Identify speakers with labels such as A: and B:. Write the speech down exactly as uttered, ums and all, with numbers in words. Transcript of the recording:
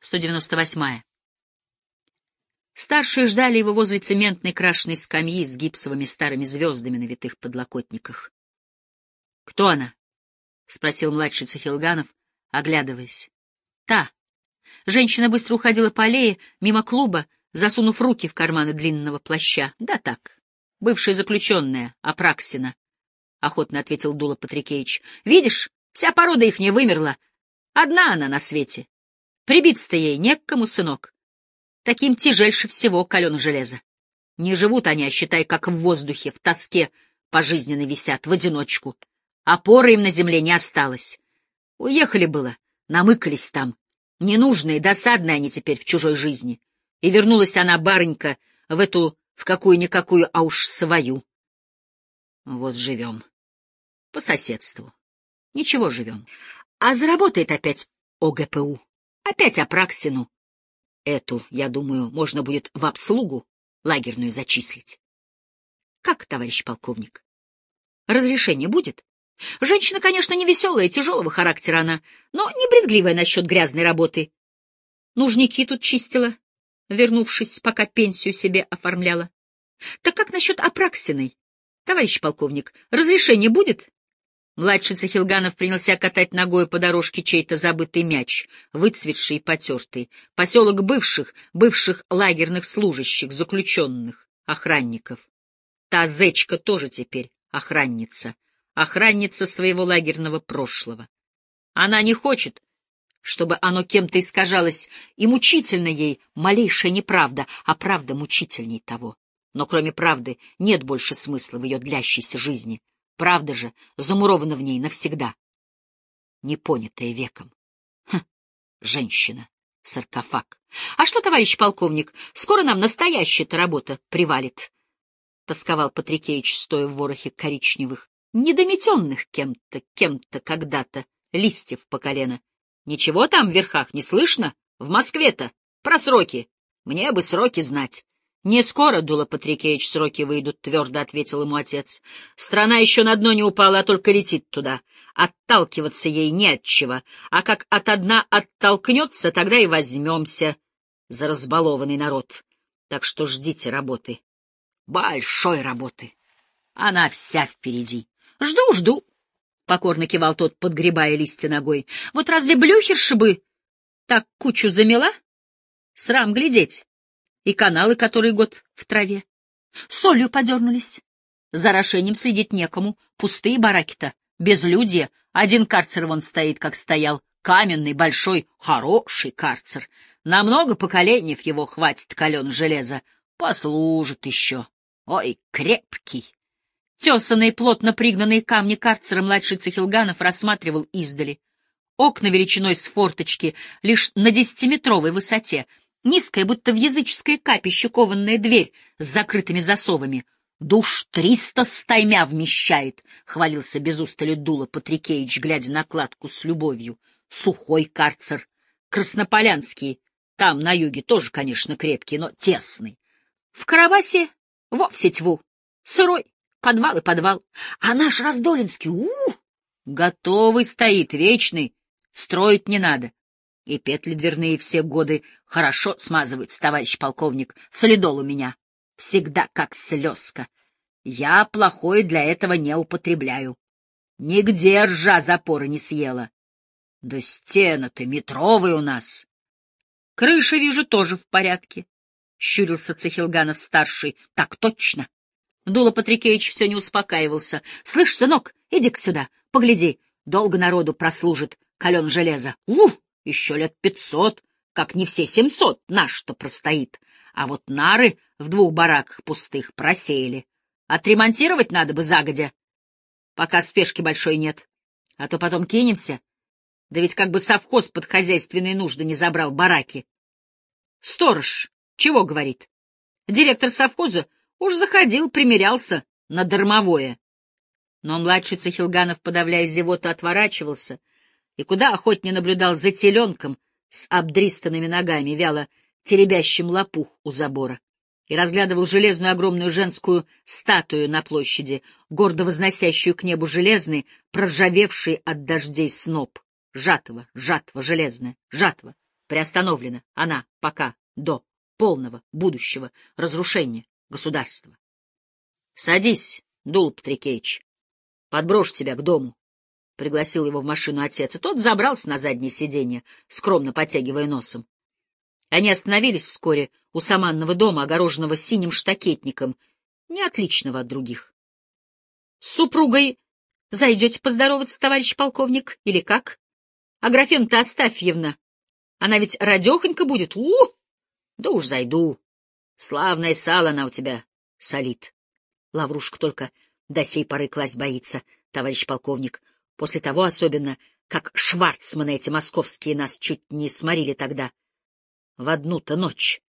A: сто девяносто восьмая. Старшие ждали его возле цементной крашеной скамьи с гипсовыми старыми звездами на витых подлокотниках. — Кто она? — спросил младший Цахилганов, оглядываясь. — Та. Женщина быстро уходила по аллее, мимо клуба, засунув руки в карманы длинного плаща. — Да так, бывшая заключенная, Апраксина, — охотно ответил Дула Патрикеич. — Видишь, вся порода ихняя вымерла. Одна она на свете. Прибиться-то ей не к кому, сынок. Таким тяжельше всего калено железо. Не живут они, а считай, как в воздухе, в тоске пожизненно висят, в одиночку. Опоры им на земле не осталось. Уехали было, намыкались там. Ненужные, досадные они теперь в чужой жизни. И вернулась она, барынька, в эту, в какую-никакую, а уж свою. Вот живем. По соседству. Ничего, живем. А заработает опять ОГПУ. Опять Апраксину. Эту, я думаю, можно будет в обслугу лагерную зачислить. Как, товарищ полковник? Разрешение будет? Женщина, конечно, не веселая, тяжелого характера она, но не брезгливая насчет грязной работы. Нужники тут чистила, вернувшись, пока пенсию себе оформляла. Так как насчет Апраксиной? Товарищ полковник, разрешение будет? Младший Цахилганов принялся катать ногой по дорожке чей-то забытый мяч, выцветший и потертый. Поселок бывших, бывших лагерных служащих, заключенных, охранников. Та зечка тоже теперь охранница, охранница своего лагерного прошлого. Она не хочет, чтобы оно кем-то искажалось, и мучительно ей малейшая неправда, а правда мучительней того. Но кроме правды нет больше смысла в ее длящейся жизни. Правда же замурована в ней навсегда, непонятая веком. Хм, женщина, саркофаг. А что, товарищ полковник, скоро нам настоящая-то работа привалит, — тосковал Патрикеич, стоя в ворохе коричневых, недометенных кем-то, кем-то когда-то, листьев по колено. Ничего там в верхах не слышно? В Москве-то? Про сроки. Мне бы сроки знать. Не скоро, Дула Патрикеич, сроки выйдут, — твердо ответил ему отец. Страна еще на дно не упала, а только летит туда. Отталкиваться ей не от чего, а как от дна оттолкнется, тогда и возьмемся за разбалованный народ. Так что ждите работы. Большой работы. Она вся впереди. Жду, жду, — покорно кивал тот, подгребая листья ногой. Вот разве блюхерша бы так кучу замела? Срам глядеть. И каналы, который год в траве. Солью подернулись. За орошением следить некому. Пустые бараки-то, безлюдье. Один карцер вон стоит, как стоял. Каменный, большой, хороший карцер. На много поколений его хватит кален железа. Послужит еще. Ой, крепкий. Тесанные, плотно пригнанные камни карцера младший Цахилганов рассматривал издали. Окна величиной с форточки лишь на десятиметровой высоте. Низкая, будто в языческое капище, кованная дверь с закрытыми засовами. «Душ триста стаймя вмещает», — хвалился без устали Дула Патрикеич, глядя на кладку с любовью. «Сухой карцер. Краснополянский. Там, на юге, тоже, конечно, крепкий, но тесный. В Карабасе вовсе тьву. Сырой. Подвал и подвал. А наш Раздолинский, ух, готовый стоит, вечный. Строить не надо. И петли дверные все годы хорошо смазываются, товарищ полковник. Солидол у меня. Всегда как слезка. Я плохое для этого не употребляю. Нигде ржа запоры не съела. Да стены-то метровые у нас. Крыша, вижу, тоже в порядке. Щурился Цахилганов-старший. Так точно. Дула Патрикеич все не успокаивался. Слышь, сынок, иди-ка сюда, погляди. Долго народу прослужит кален железо. Ух! Еще лет пятьсот, как не все семьсот, наш-то простоит. А вот нары в двух бараках пустых просеяли. Отремонтировать надо бы загодя, пока спешки большой нет. А то потом кинемся. Да ведь как бы совхоз под хозяйственные нужды не забрал бараки. Сторож чего говорит? Директор совхоза уж заходил, примерялся на дармовое. Но младший Цахилганов, подавляя зевоту, отворачивался и куда охотнее наблюдал за теленком с обдристанными ногами, вяло теребящим лопух у забора, и разглядывал железную огромную женскую статую на площади, гордо возносящую к небу железный, проржавевший от дождей сноп. Жатва, жатва железная, жатва. приостановлена она пока до полного будущего разрушения государства. — Садись, Дул Патрикеич, подброшу тебя к дому, — пригласил его в машину отец, и тот забрался на заднее сиденье, скромно потягивая носом. Они остановились вскоре у саманного дома, огороженного синим штакетником, не отличного от других. — С супругой зайдете поздороваться, товарищ полковник, или как? Аграфена-то Астафьевна, она ведь радехонька будет, у, -у! Да уж зайду. Славное сало она у тебя солит. Лаврушка только до сей поры класть боится, товарищ полковник, после того особенно, как шварцманы эти московские нас чуть не сморили тогда. В одну-то ночь.